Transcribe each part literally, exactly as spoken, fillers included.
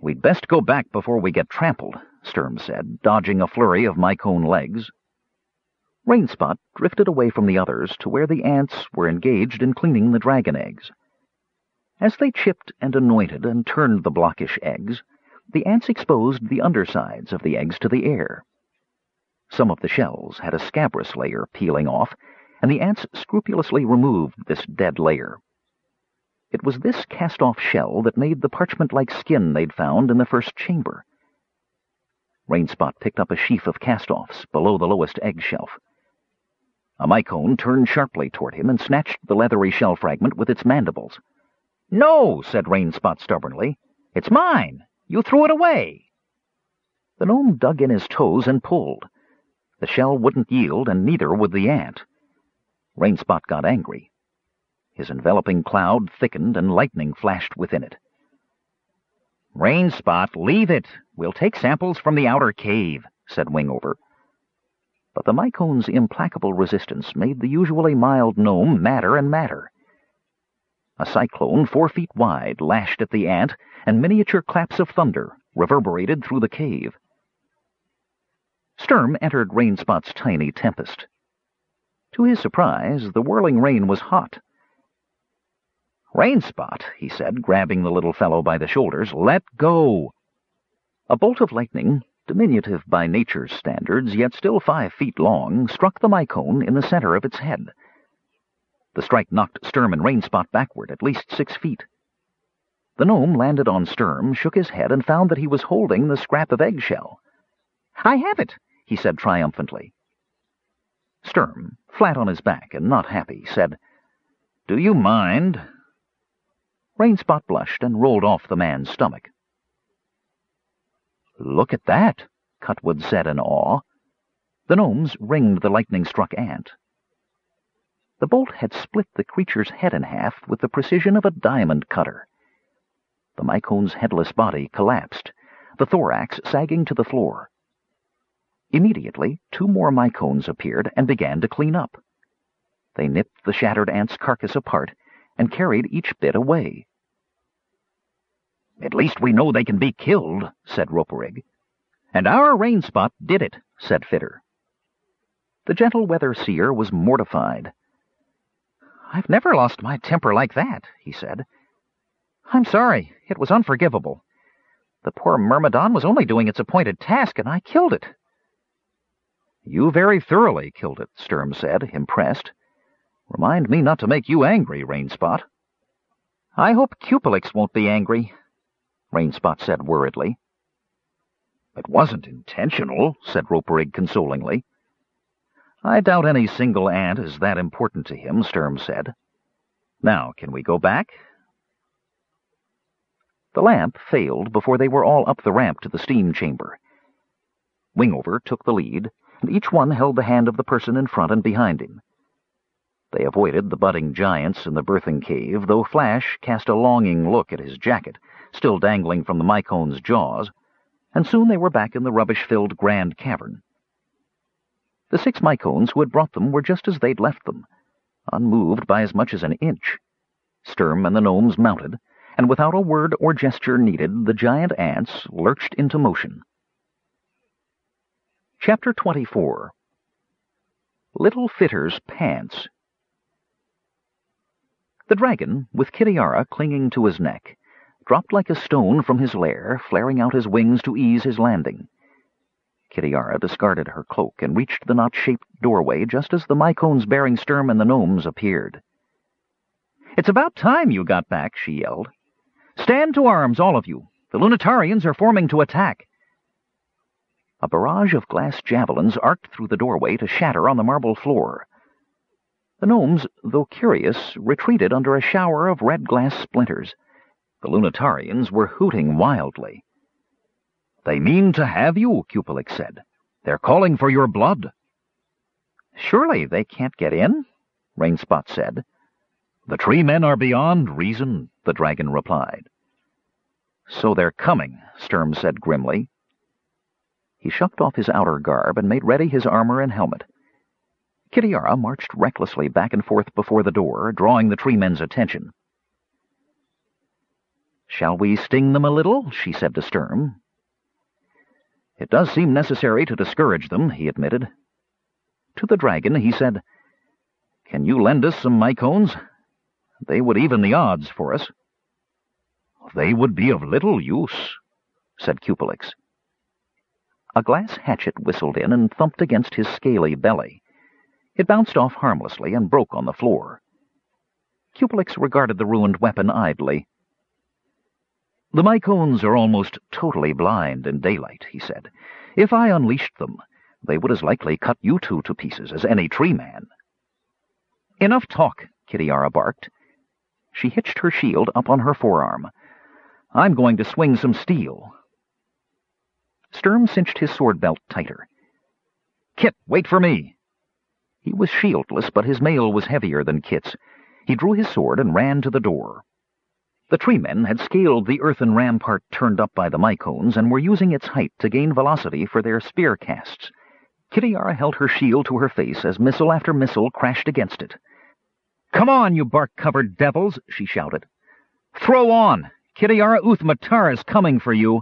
"We'd best go back before we get trampled," Sturm said, dodging a flurry of mycone legs. Rainspot drifted away from the others to where the ants were engaged in cleaning the dragon eggs. As they chipped and anointed and turned the blockish eggs, the ants exposed the undersides of the eggs to the air. Some of the shells had a scabrous layer peeling off, and the ants scrupulously removed this dead layer. It was this cast-off shell that made the parchment-like skin they'd found in the first chamber. Rainspot picked up a sheaf of cast-offs below the lowest egg shelf. A mycone turned sharply toward him and snatched the leathery shell fragment with its mandibles. "No," said Rainspot stubbornly. "It's mine. You threw it away." The gnome dug in his toes and pulled. The shell wouldn't yield, and neither would the ant. Rainspot got angry. His enveloping cloud thickened, and lightning flashed within it. "Rainspot, leave it. We'll take samples from the outer cave," said Wingover. But the mycone's implacable resistance made the usually mild gnome madder and madder. A cyclone four feet wide lashed at the ant, and miniature claps of thunder reverberated through the cave. Sturm entered Rainspot's tiny tempest. To his surprise, the whirling rain was hot. "Rainspot," he said, grabbing the little fellow by the shoulders, "let go." A bolt of lightning, diminutive by nature's standards, yet still five feet long, struck the mycone in the center of its head. The strike knocked Sturm and Rainspot backward at least six feet. The gnome landed on Sturm, shook his head, and found that he was holding the scrap of eggshell. "I have it," he said triumphantly. Sturm, flat on his back and not happy, said, "Do you mind?" Rainspot blushed and rolled off the man's stomach. "Look at that," Cutwood said in awe. The gnomes ringed the lightning-struck ant. The bolt had split the creature's head in half with the precision of a diamond cutter. The mycone's headless body collapsed, the thorax sagging to the floor. Immediately, two more mycones appeared and began to clean up. They nipped the shattered ant's carcass apart and carried each bit away. "At least we know they can be killed," said Roperig. "And our Rainspot did it," said Fitter. The gentle weather seer was mortified. "I've never lost my temper like that," he said. "I'm sorry. It was unforgivable. The poor Myrmidon was only doing its appointed task, and I killed it." "You very thoroughly killed it," Sturm said, impressed. "Remind me not to make you angry, Rainspot." "I hope Cupelix won't be angry," Rainspot said worriedly. "It wasn't intentional," said Roperig consolingly. "I doubt any single ant is that important to him," Sturm said. "Now, can we go back?" The lamp failed before they were all up the ramp to the steam chamber. Wingover took the lead, and each one held the hand of the person in front and behind him. They avoided the budding giants in the birthing cave, though Flash cast a longing look at his jacket, still dangling from the mycone's jaws, and soon they were back in the rubbish-filled grand cavern. The six mycones who had brought them were just as they'd left them, unmoved by as much as an inch. Sturm and the gnomes mounted, and without a word or gesture needed, the giant ants lurched into motion. Chapter twenty-four. Little Fitter's Pants. The dragon, with Kitiara clinging to his neck, dropped like a stone from his lair, flaring out his wings to ease his landing. Kitiara discarded her cloak and reached the knot-shaped doorway just as the mycones bearing Sturm and the gnomes appeared. "It's about time you got back," she yelled. "Stand to arms, all of you. The Lunatarians are forming to attack." A barrage of glass javelins arced through the doorway to shatter on the marble floor. The gnomes, though curious, retreated under a shower of red glass splinters. The Lunatarians were hooting wildly. "They mean to have you," Cupelix said. "They're calling for your blood." "Surely they can't get in," Rainspot said. "The tree men are beyond reason," the dragon replied. "So they're coming," Sturm said grimly. He shucked off his outer garb and made ready his armor and helmet. Kitiara marched recklessly back and forth before the door, drawing the tree men's attention. "Shall we sting them a little?" she said to Sturm. "It does seem necessary to discourage them," he admitted. To the dragon he said, "Can you lend us some mycones? They would even the odds for us." "They would be of little use," said Cupelix. A glass hatchet whistled in and thumped against his scaly belly. It bounced off harmlessly and broke on the floor. Cupelix regarded the ruined weapon idly. "The mycones are almost totally blind in daylight," he said. "If I unleashed them, they would as likely cut you two to pieces as any tree man." "Enough talk," Kitiara barked. She hitched her shield up on her forearm. "I'm going to swing some steel." Sturm cinched his sword belt tighter. "Kit, wait for me." He was shieldless, but his mail was heavier than Kit's. He drew his sword and ran to the door. The tree-men had scaled the earthen rampart turned up by the mycones and were using its height to gain velocity for their spear casts. Kitiara held her shield to her face as missile after missile crashed against it. "Come on, you bark-covered devils!" she shouted. "Throw on! Kitiara Uthmatar is coming for you!"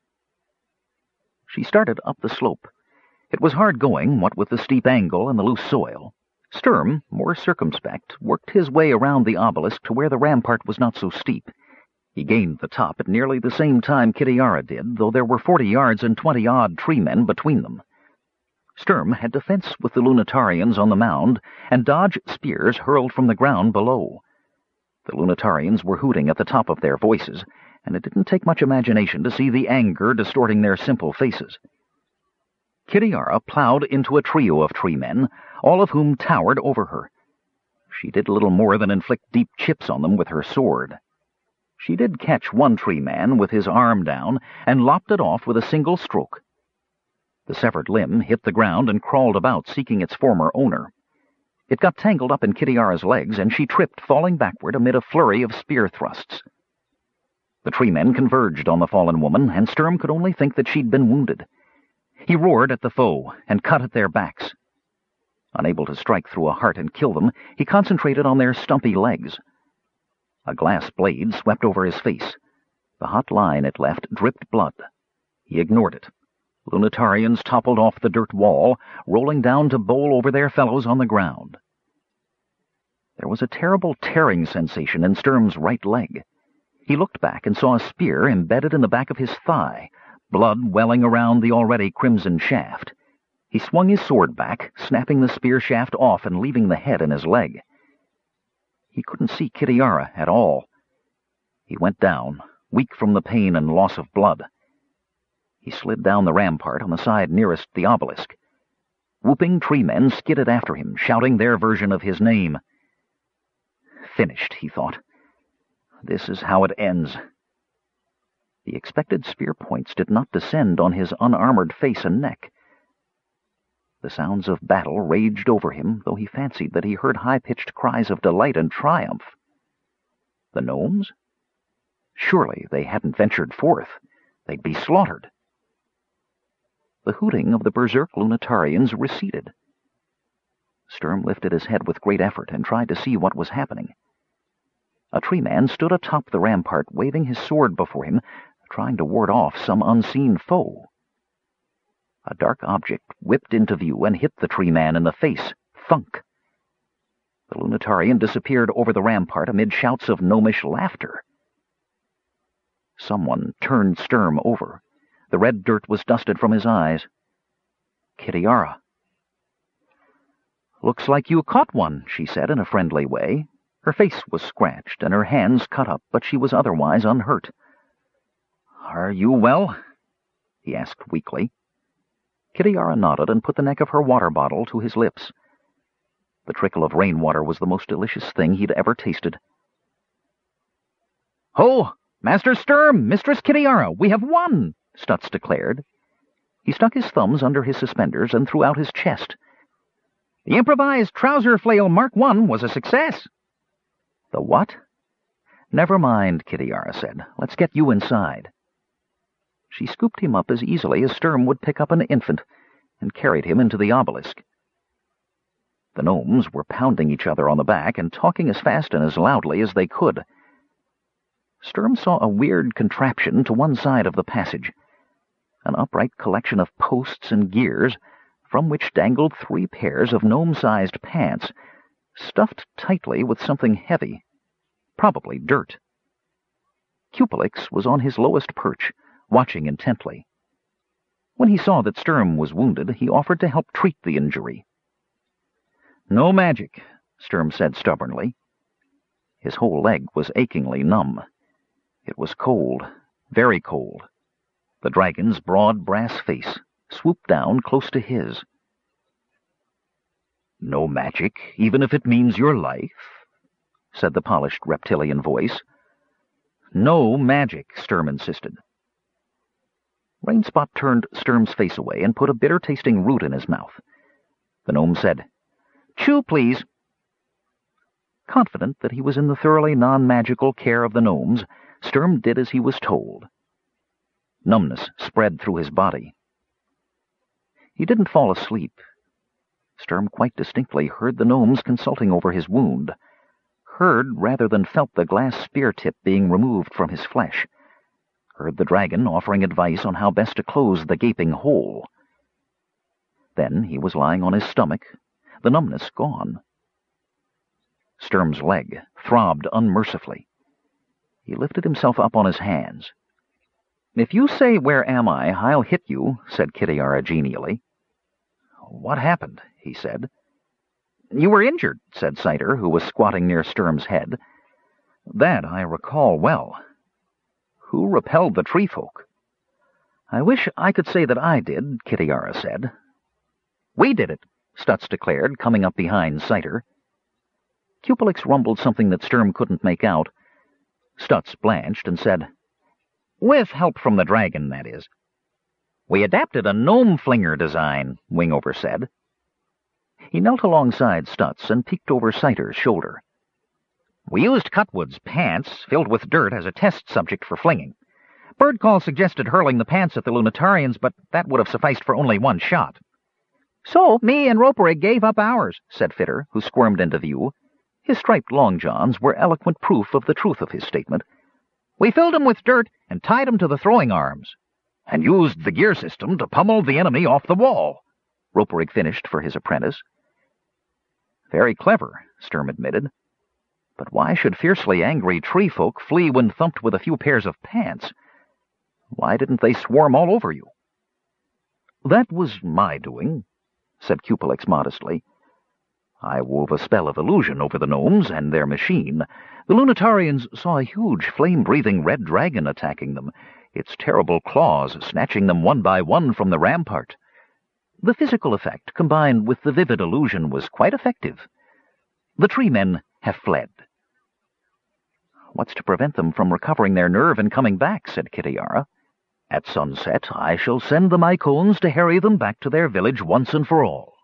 She started up the slope. It was hard going, what with the steep angle and the loose soil. Sturm, more circumspect, worked his way around the obelisk to where the rampart was not so steep. He gained the top at nearly the same time Kitiara did, though there were forty yards and twenty-odd tree-men between them. Sturm had to fence with the Lunatarians on the mound and dodge spears hurled from the ground below. The Lunatarians were hooting at the top of their voices, and it didn't take much imagination to see the anger distorting their simple faces. Kitiara plowed into a trio of tree-men, all of whom towered over her. She did little more than inflict deep chips on them with her sword. She did catch one tree-man with his arm down and lopped it off with a single stroke. The severed limb hit the ground and crawled about, seeking its former owner. It got tangled up in Kitiara's legs, and she tripped, falling backward amid a flurry of spear thrusts. The tree-men converged on the fallen woman, and Sturm could only think that she'd been wounded. He roared at the foe and cut at their backs. Unable to strike through a heart and kill them, he concentrated on their stumpy legs. A glass blade swept over his face. The hot line it left dripped blood. He ignored it. Lunatarians toppled off the dirt wall, rolling down to bowl over their fellows on the ground. There was a terrible tearing sensation in Sturm's right leg. He looked back and saw a spear embedded in the back of his thigh, blood welling around the already crimson shaft. He swung his sword back, snapping the spear shaft off and leaving the head in his leg. He couldn't see Kitiara at all. He went down, weak from the pain and loss of blood. He slid down the rampart on the side nearest the obelisk. Whooping tree-men skidded after him, shouting their version of his name. Finished, he thought. This is how it ends. The expected spear points did not descend on his unarmored face and neck. The sounds of battle raged over him, though he fancied that he heard high-pitched cries of delight and triumph. The gnomes? Surely they hadn't ventured forth. They'd be slaughtered. The hooting of the berserk Lunatarians receded. Sturm lifted his head with great effort and tried to see what was happening. A tree-man stood atop the rampart, waving his sword before him, trying to ward off some unseen foe. A dark object whipped into view and hit the tree-man in the face. Thunk! The Lunatarian disappeared over the rampart amid shouts of gnomish laughter. Someone turned Sturm over. The red dirt was dusted from his eyes. Kitiara. "Looks like you caught one," she said in a friendly way. Her face was scratched and her hands cut up, but she was otherwise unhurt. "Are you well?" he asked weakly. Kitiara nodded and put the neck of her water bottle to his lips. The trickle of rainwater was the most delicious thing he'd ever tasted. "Ho! Master Sturm! Mistress Kitiara! We have won!" Stutz declared. He stuck his thumbs under his suspenders and threw out his chest. "The improvised trouser flail Mark One was a success." "The what?" "Never mind," Kitiara said. "Let's get you inside." She scooped him up as easily as Sturm would pick up an infant and carried him into the obelisk. The gnomes were pounding each other on the back and talking as fast and as loudly as they could. Sturm saw a weird contraption to one side of the passage, an upright collection of posts and gears from which dangled three pairs of gnome-sized pants, stuffed tightly with something heavy, probably dirt. Cupelix was on his lowest perch, watching intently. When he saw that Sturm was wounded, he offered to help treat the injury. "No magic," Sturm said stubbornly. His whole leg was achingly numb. It was cold, very cold. The dragon's broad brass face swooped down close to his. "No magic, even if it means your life?" said the polished reptilian voice. "No magic," Sturm insisted. Rainspot turned Sturm's face away and put a bitter-tasting root in his mouth. The gnome said, "Chew, please." Confident that he was in the thoroughly non-magical care of the gnomes, Sturm did as he was told. Numbness spread through his body. He didn't fall asleep. Sturm quite distinctly heard the gnomes consulting over his wound, heard rather than felt the glass spear tip being removed from his flesh, heard the dragon offering advice on how best to close the gaping hole. Then he was lying on his stomach, the numbness gone. Sturm's leg throbbed unmercifully. He lifted himself up on his hands. "If you say, 'Where am I?' I'll hit you," said Kitiara genially. "What happened?" he said. "You were injured," said Cider, who was squatting near Sturm's head. "That I recall well. Who repelled the tree folk?" "I wish I could say that I did," Kitiara said. "We did it," Stutz declared, coming up behind Cider. Cupelix rumbled something that Sturm couldn't make out. Stutz blanched and said, "With help from the dragon, that is." "We adapted a gnome flinger design," Wingover said. He knelt alongside Stutz and peeked over Cider's shoulder. "We used Cutwood's pants, filled with dirt, as a test subject for flinging. Birdcall suggested hurling the pants at the Lunatarians, but that would have sufficed for only one shot." "So me and Roperig gave up ours," said Fitter, who squirmed into view. His striped long johns were eloquent proof of the truth of his statement. "We filled 'em with dirt and tied 'em to the throwing arms." "And used the gear system to pummel the enemy off the wall," Roperig finished for his apprentice. "Very clever," Sturm admitted. "But why should fiercely angry tree folk flee when thumped with a few pairs of pants? Why didn't they swarm all over you?" "That was my doing," said Cupelix modestly. "I wove a spell of illusion over the gnomes and their machine. The Lunatarians saw a huge flame-breathing red dragon attacking them, its terrible claws snatching them one by one from the rampart. The physical effect, combined with the vivid illusion, was quite effective. The tree men have fled." "What's to prevent them from recovering their nerve and coming back?" said Kitiara. "At sunset I shall send the Mycones to harry them back to their village once and for all."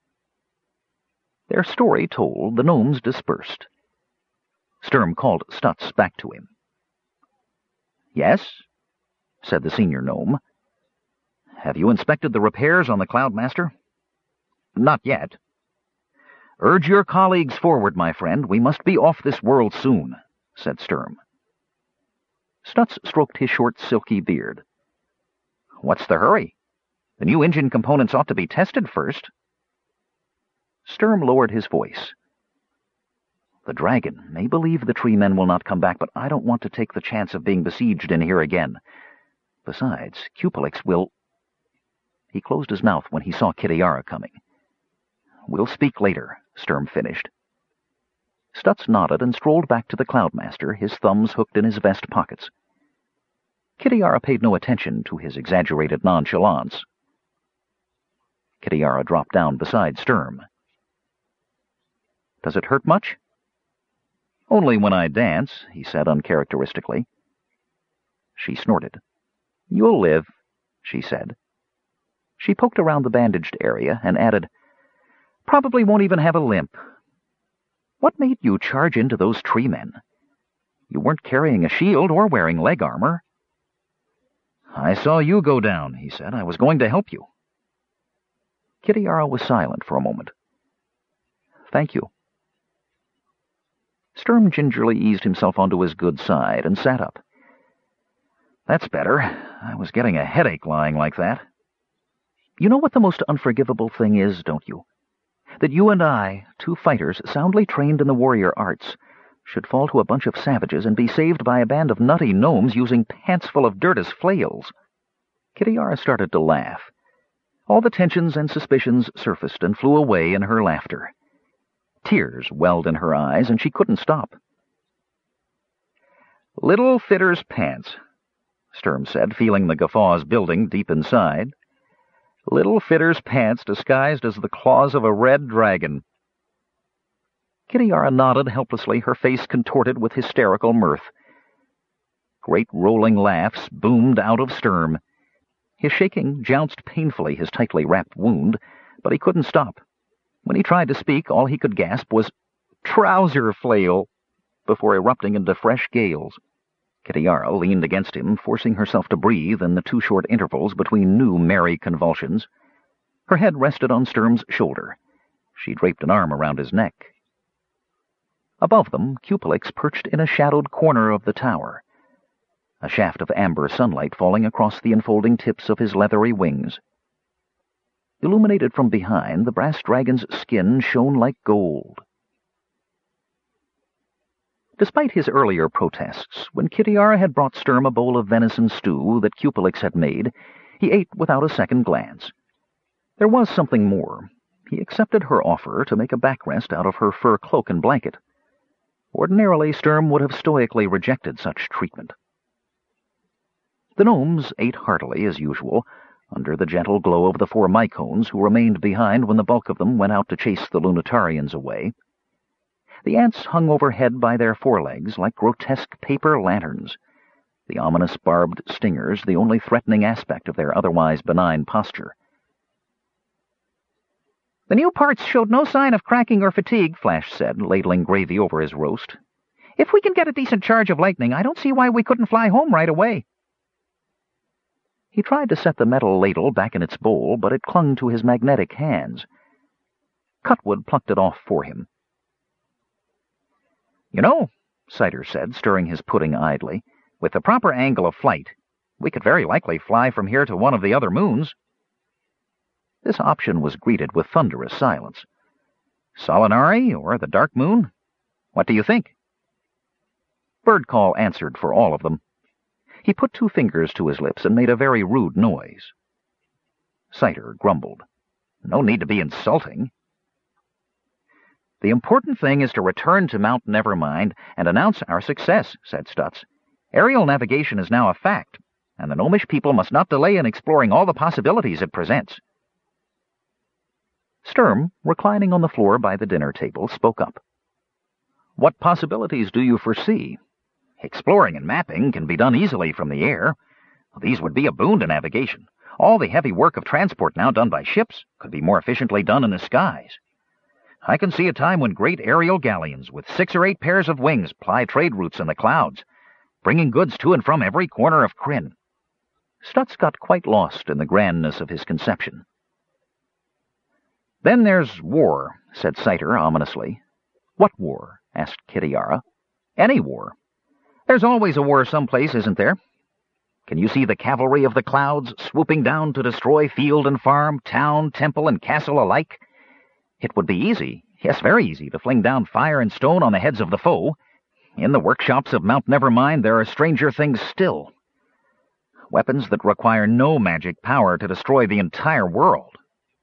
Their story told, the gnomes dispersed. Sturm called Stutz back to him. "Yes?" said the senior gnome. "Have you inspected the repairs on the Cloudmaster?" "Not yet." "Urge your colleagues forward, my friend. We must be off this world soon," said Sturm. Stutz stroked his short, silky beard. "What's the hurry? The new engine components ought to be tested first." Sturm lowered his voice. "The dragon may believe the tree men will not come back, but I don't want to take the chance of being besieged in here again. Besides, Cupelix will—" He closed his mouth when he saw Kitiara coming. "We'll speak later," Sturm finished. Stutz nodded and strolled back to the Cloudmaster, his thumbs hooked in his vest pockets. Kitiara paid no attention to his exaggerated nonchalance. Kitiara dropped down beside Sturm. "Does it hurt much?" "Only when I dance," he said uncharacteristically. She snorted. "You'll live," she said. She poked around the bandaged area and added, "Probably won't even have a limp. What made you charge into those tree men? You weren't carrying a shield or wearing leg armor." "I saw you go down," he said. "I was going to help you." Kitiara was silent for a moment. "Thank you." Sturm gingerly eased himself onto his good side and sat up. That's better. I was getting a headache lying like that. You know what the most unforgivable thing is, don't you? That you and I, two fighters soundly trained in the warrior arts, should fall to a bunch of savages and be saved by a band of nutty gnomes using pants full of dirt as flails. Kitiara started to laugh. All the tensions and suspicions surfaced and flew away in her laughter. Tears welled in her eyes, and she couldn't stop. "Little fitter's pants," Sturm said, feeling the guffaws building deep inside. "Little fitter's pants disguised as the claws of a red dragon." Kitiara nodded helplessly, her face contorted with hysterical mirth. Great rolling laughs boomed out of Sturm. His shaking jounced painfully his tightly wrapped wound, but he couldn't stop. When he tried to speak, all he could gasp was, "Trouser flail," before erupting into fresh gales. Kitiara leaned against him, forcing herself to breathe in the two short intervals between new merry convulsions. Her head rested on Sturm's shoulder. She draped an arm around his neck. Above them, Cupelix perched in a shadowed corner of the tower, a shaft of amber sunlight falling across the enfolding tips of his leathery wings. Illuminated from behind, the brass dragon's skin shone like gold. Despite his earlier protests, when Kitiara had brought Sturm a bowl of venison stew that Cupelix had made, he ate without a second glance. There was something more. He accepted her offer to make a backrest out of her fur cloak and blanket. Ordinarily, Sturm would have stoically rejected such treatment. The gnomes ate heartily, as usual, under the gentle glow of the four Mycones who remained behind when the bulk of them went out to chase the Lunatarians away. The ants hung overhead by their forelegs like grotesque paper lanterns, the ominous barbed stingers the only threatening aspect of their otherwise benign posture. "The new parts showed no sign of cracking or fatigue," Flash said, ladling gravy over his roast. "If we can get a decent charge of lightning, I don't see why we couldn't fly home right away." He tried to set the metal ladle back in its bowl, but it clung to his magnetic hands. Cutwood plucked it off for him. "You know," Cider said, stirring his pudding idly, "with the proper angle of flight, we could very likely fly from here to one of the other moons." This option was greeted with thunderous silence. "Solinari, or the Dark Moon? What do you think?" Birdcall answered for all of them. He put two fingers to his lips and made a very rude noise. Cider grumbled. "No need to be insulting." "The important thing is to return to Mount Nevermind and announce our success," said Stutz. "Aerial navigation is now a fact, and the gnomish people must not delay in exploring all the possibilities it presents." Sturm, reclining on the floor by the dinner table, spoke up. "What possibilities do you foresee? Exploring and mapping can be done easily from the air. These would be a boon to navigation. All the heavy work of transport now done by ships could be more efficiently done in the skies. I can see a time when great aerial galleons with six or eight pairs of wings ply trade routes in the clouds, bringing goods to and from every corner of Krynn." Stutz got quite lost in the grandness of his conception. "Then there's war," said Cider ominously. "What war?" asked Kitiara. "Any war. There's always a war someplace, isn't there? Can you see the cavalry of the clouds swooping down to destroy field and farm, town, temple, and castle alike? It would be easy, yes, very easy, to fling down fire and stone on the heads of the foe. In the workshops of Mount Nevermind there are stranger things still. Weapons that require no magic power to destroy the entire world."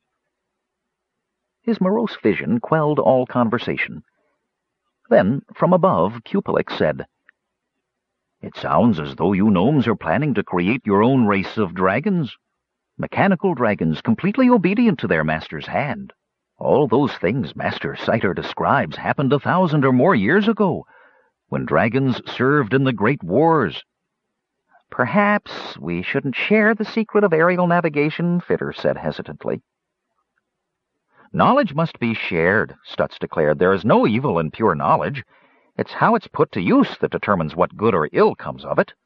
His morose vision quelled all conversation. Then, from above, Cupelix said, "It sounds as though you gnomes are planning to create your own race of dragons. Mechanical dragons completely obedient to their master's hand. All those things Master Cider describes happened a thousand or more years ago, when dragons served in the great wars." "Perhaps we shouldn't share the secret of aerial navigation," Fitter said hesitantly. "Knowledge must be shared," Stutz declared. "There is no evil in pure knowledge. It's how it's put to use that determines what good or ill comes of it."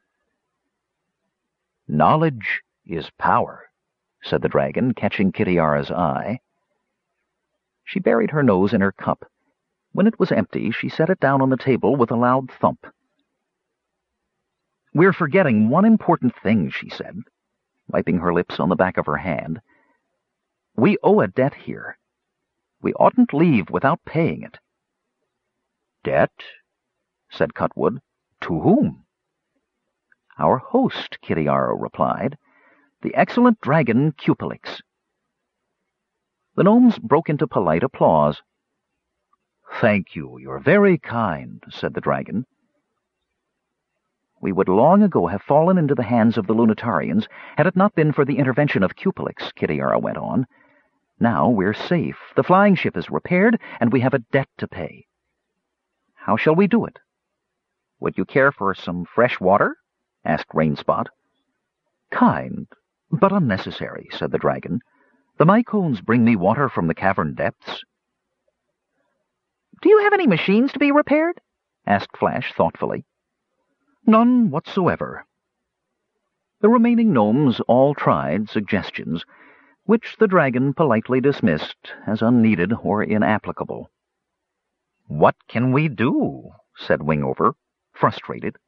"Knowledge is power," said the dragon, catching Kitiara's eye. She buried her nose in her cup. When it was empty, she set it down on the table with a loud thump. "We're forgetting one important thing," she said, wiping her lips on the back of her hand. "We owe a debt here. We oughtn't leave without paying it." "Debt?" said Cutwood. "To whom?" "Our host," Kitiara replied. "The excellent dragon Cupelix." The gnomes broke into polite applause. "Thank you, you're very kind," said the dragon. "We would long ago have fallen into the hands of the Lunatarians had it not been for the intervention of Cupelix," Kitiara went on. "Now we're safe, the flying ship is repaired, and we have a debt to pay. How shall we do it?" "Would you care for some fresh water?" asked Rainspot. "Kind, but unnecessary," said the dragon. "The Mycones bring me water from the cavern depths." "Do you have any machines to be repaired?" asked Flash thoughtfully. "None whatsoever." The remaining gnomes all tried suggestions, which the dragon politely dismissed as unneeded or inapplicable. "What can we do?" said Wingover, frustrated.